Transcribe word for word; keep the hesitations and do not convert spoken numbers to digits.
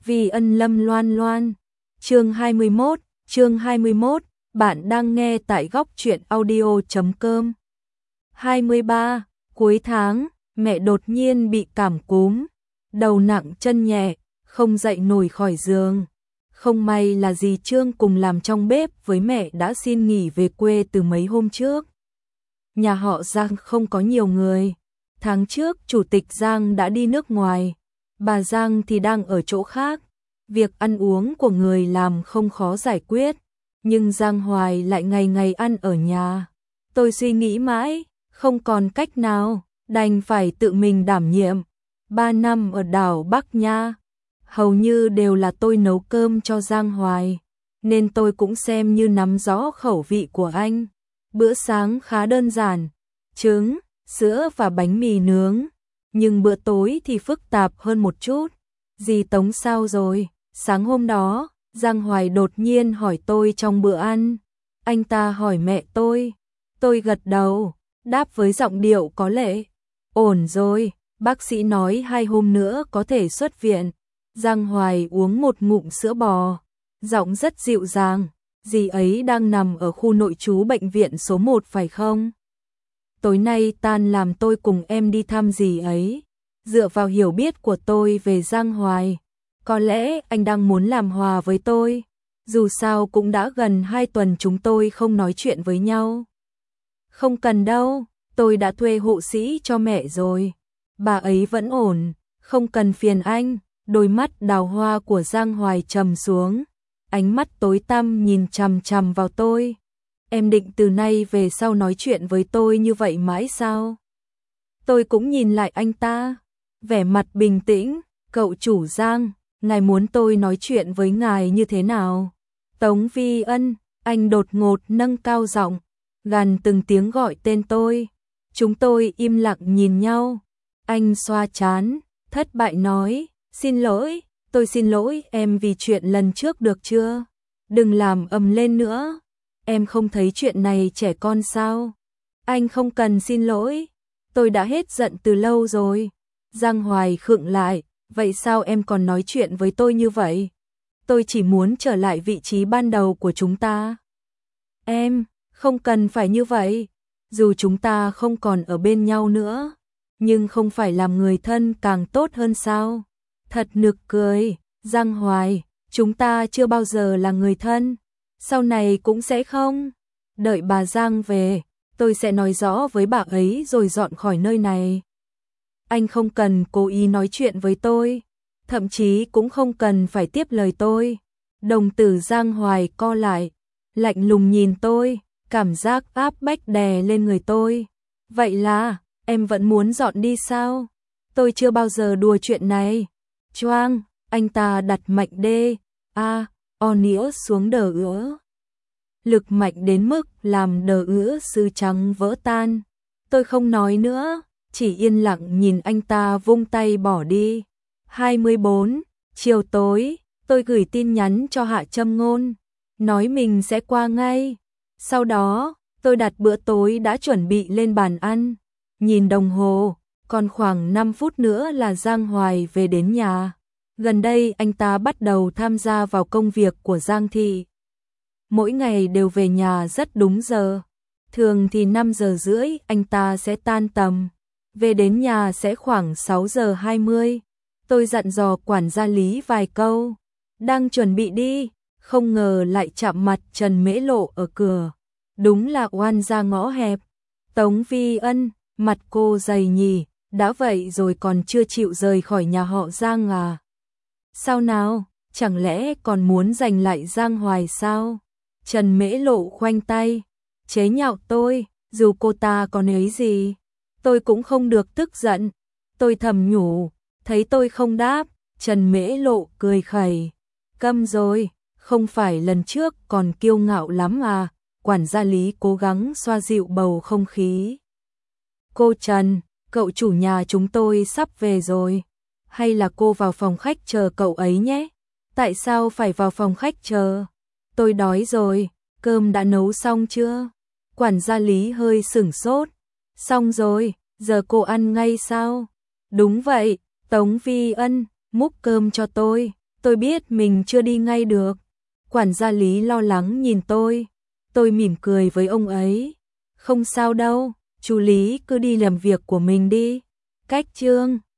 Vi Ân Lâm Loan Loan. Chương hai mươi mốt, chương hai mươi mốt, bạn đang nghe tại góc truyện audio chấm com. hai mươi ba, cuối tháng, mẹ đột nhiên bị cảm cúm, đầu nặng chân nhẹ, không dậy nổi khỏi giường. Không may là dì Trương cùng làm trong bếp với mẹ đã xin nghỉ về quê từ mấy hôm trước. Nhà họ Giang không có nhiều người. Tháng trước chủ tịch Giang đã đi nước ngoài, bà Giang thì đang ở chỗ khác. Việc ăn uống của người làm không khó giải quyết, nhưng Giang Hoài lại ngày ngày ăn ở nhà. Tôi suy nghĩ mãi, không còn cách nào, đành phải tự mình đảm nhiệm. Ba năm ở đảo Bắc Nha, hầu như đều là tôi nấu cơm cho Giang Hoài, nên tôi cũng xem như nắm rõ khẩu vị của anh. Bữa sáng khá đơn giản, trứng, sữa và bánh mì nướng, nhưng bữa tối thì phức tạp hơn một chút. Dì Tống sao rồi? Sáng hôm đó, Giang Hoài đột nhiên hỏi tôi trong bữa ăn. Anh ta hỏi mẹ tôi. Tôi gật đầu, đáp với giọng điệu có lệ. Ổn rồi, bác sĩ nói hai hôm nữa có thể xuất viện. Giang Hoài uống một ngụm sữa bò, giọng rất dịu dàng. Dì ấy đang nằm ở khu nội trú bệnh viện số một phải không? Tối nay tan làm tôi cùng em đi thăm dì ấy. Dựa vào hiểu biết của tôi về Giang Hoài, có lẽ anh đang muốn làm hòa với tôi. Dù sao cũng đã gần hai tuần chúng tôi không nói chuyện với nhau. Không cần đâu, tôi đã thuê hộ sĩ cho mẹ rồi. Bà ấy vẫn ổn, không cần phiền anh. Đôi mắt đào hoa của Giang Hoài trầm xuống, ánh mắt tối tăm nhìn chằm chằm vào tôi. Em định từ nay về sau nói chuyện với tôi như vậy mãi sao? Tôi cũng nhìn lại anh ta, vẻ mặt bình tĩnh. Cậu chủ Giang, ngài muốn tôi nói chuyện với ngài như thế nào? Tống Vi Ân, anh đột ngột nâng cao giọng, gằn từng tiếng gọi tên tôi. Chúng tôi im lặng nhìn nhau. Anh xoa trán, thất bại nói, xin lỗi, tôi xin lỗi em vì chuyện lần trước được chưa? Đừng làm ầm lên nữa. Em không thấy chuyện này trẻ con sao? Anh không cần xin lỗi, tôi đã hết giận từ lâu rồi. Giang Hoài khựng lại, vậy sao em còn nói chuyện với tôi như vậy? Tôi chỉ muốn trở lại vị trí ban đầu của chúng ta. Em, không cần phải như vậy. Dù chúng ta không còn ở bên nhau nữa, nhưng không phải làm người thân càng tốt hơn sao? Thật nực cười, Giang Hoài, chúng ta chưa bao giờ là người thân. Sau này cũng sẽ không. Đợi bà Giang về, tôi sẽ nói rõ với bà ấy rồi dọn khỏi nơi này. Anh không cần cố ý nói chuyện với tôi, thậm chí cũng không cần phải tiếp lời tôi. Đồng tử Giang Hoài co lại, lạnh lùng nhìn tôi, cảm giác áp bách đè lên người tôi. Vậy là, em vẫn muốn dọn đi sao? Tôi chưa bao giờ đùa chuyện này. Choang, anh ta đặt mạnh đê, a, o nĩa xuống đờ ứa. Lực mạnh đến mức làm đờ ứa sư trắng vỡ tan. Tôi không nói nữa, chỉ yên lặng nhìn anh ta vung tay bỏ đi. hai mươi bốn, chiều tối, tôi gửi tin nhắn cho Hạ Trâm Ngôn, nói mình sẽ qua ngay. Sau đó, tôi đặt bữa tối đã chuẩn bị lên bàn ăn. Nhìn đồng hồ, còn khoảng năm phút nữa là Giang Hoài về đến nhà. Gần đây anh ta bắt đầu tham gia vào công việc của Giang Thị. Mỗi ngày đều về nhà rất đúng giờ. Thường thì năm giờ rưỡi anh ta sẽ tan tầm. Về đến nhà sẽ khoảng sáu giờ hai mươi. Tôi dặn dò quản gia Lý vài câu. Đang chuẩn bị đi, không ngờ lại chạm mặt Trần Mễ Lộ ở cửa. Đúng là oan gia ngõ hẹp. Tống Vi Ân, mặt cô dày nhì, đã vậy rồi còn chưa chịu rời khỏi nhà họ Giang à? Sao nào, chẳng lẽ còn muốn giành lại Giang Hoài sao? Trần Mễ Lộ khoanh tay, chế nhạo tôi, dù cô ta có nói gì, tôi cũng không được tức giận. Tôi thầm nhủ, thấy tôi không đáp, Trần Mễ Lộ cười khẩy. Câm rồi, không phải lần trước còn kiêu ngạo lắm à? Quản gia Lý cố gắng xoa dịu bầu không khí. Cô Trần, cậu chủ nhà chúng tôi sắp về rồi. Hay là cô vào phòng khách chờ cậu ấy nhé? Tại sao phải vào phòng khách chờ? Tôi đói rồi, cơm đã nấu xong chưa? Quản gia Lý hơi sửng sốt. Xong rồi, giờ cô ăn ngay sao? Đúng vậy, Tống Vi Ân, múc cơm cho tôi. Tôi biết mình chưa đi ngay được. Quản gia Lý lo lắng nhìn tôi. Tôi mỉm cười với ông ấy. Không sao đâu, chú Lý cứ đi làm việc của mình đi. Cách chương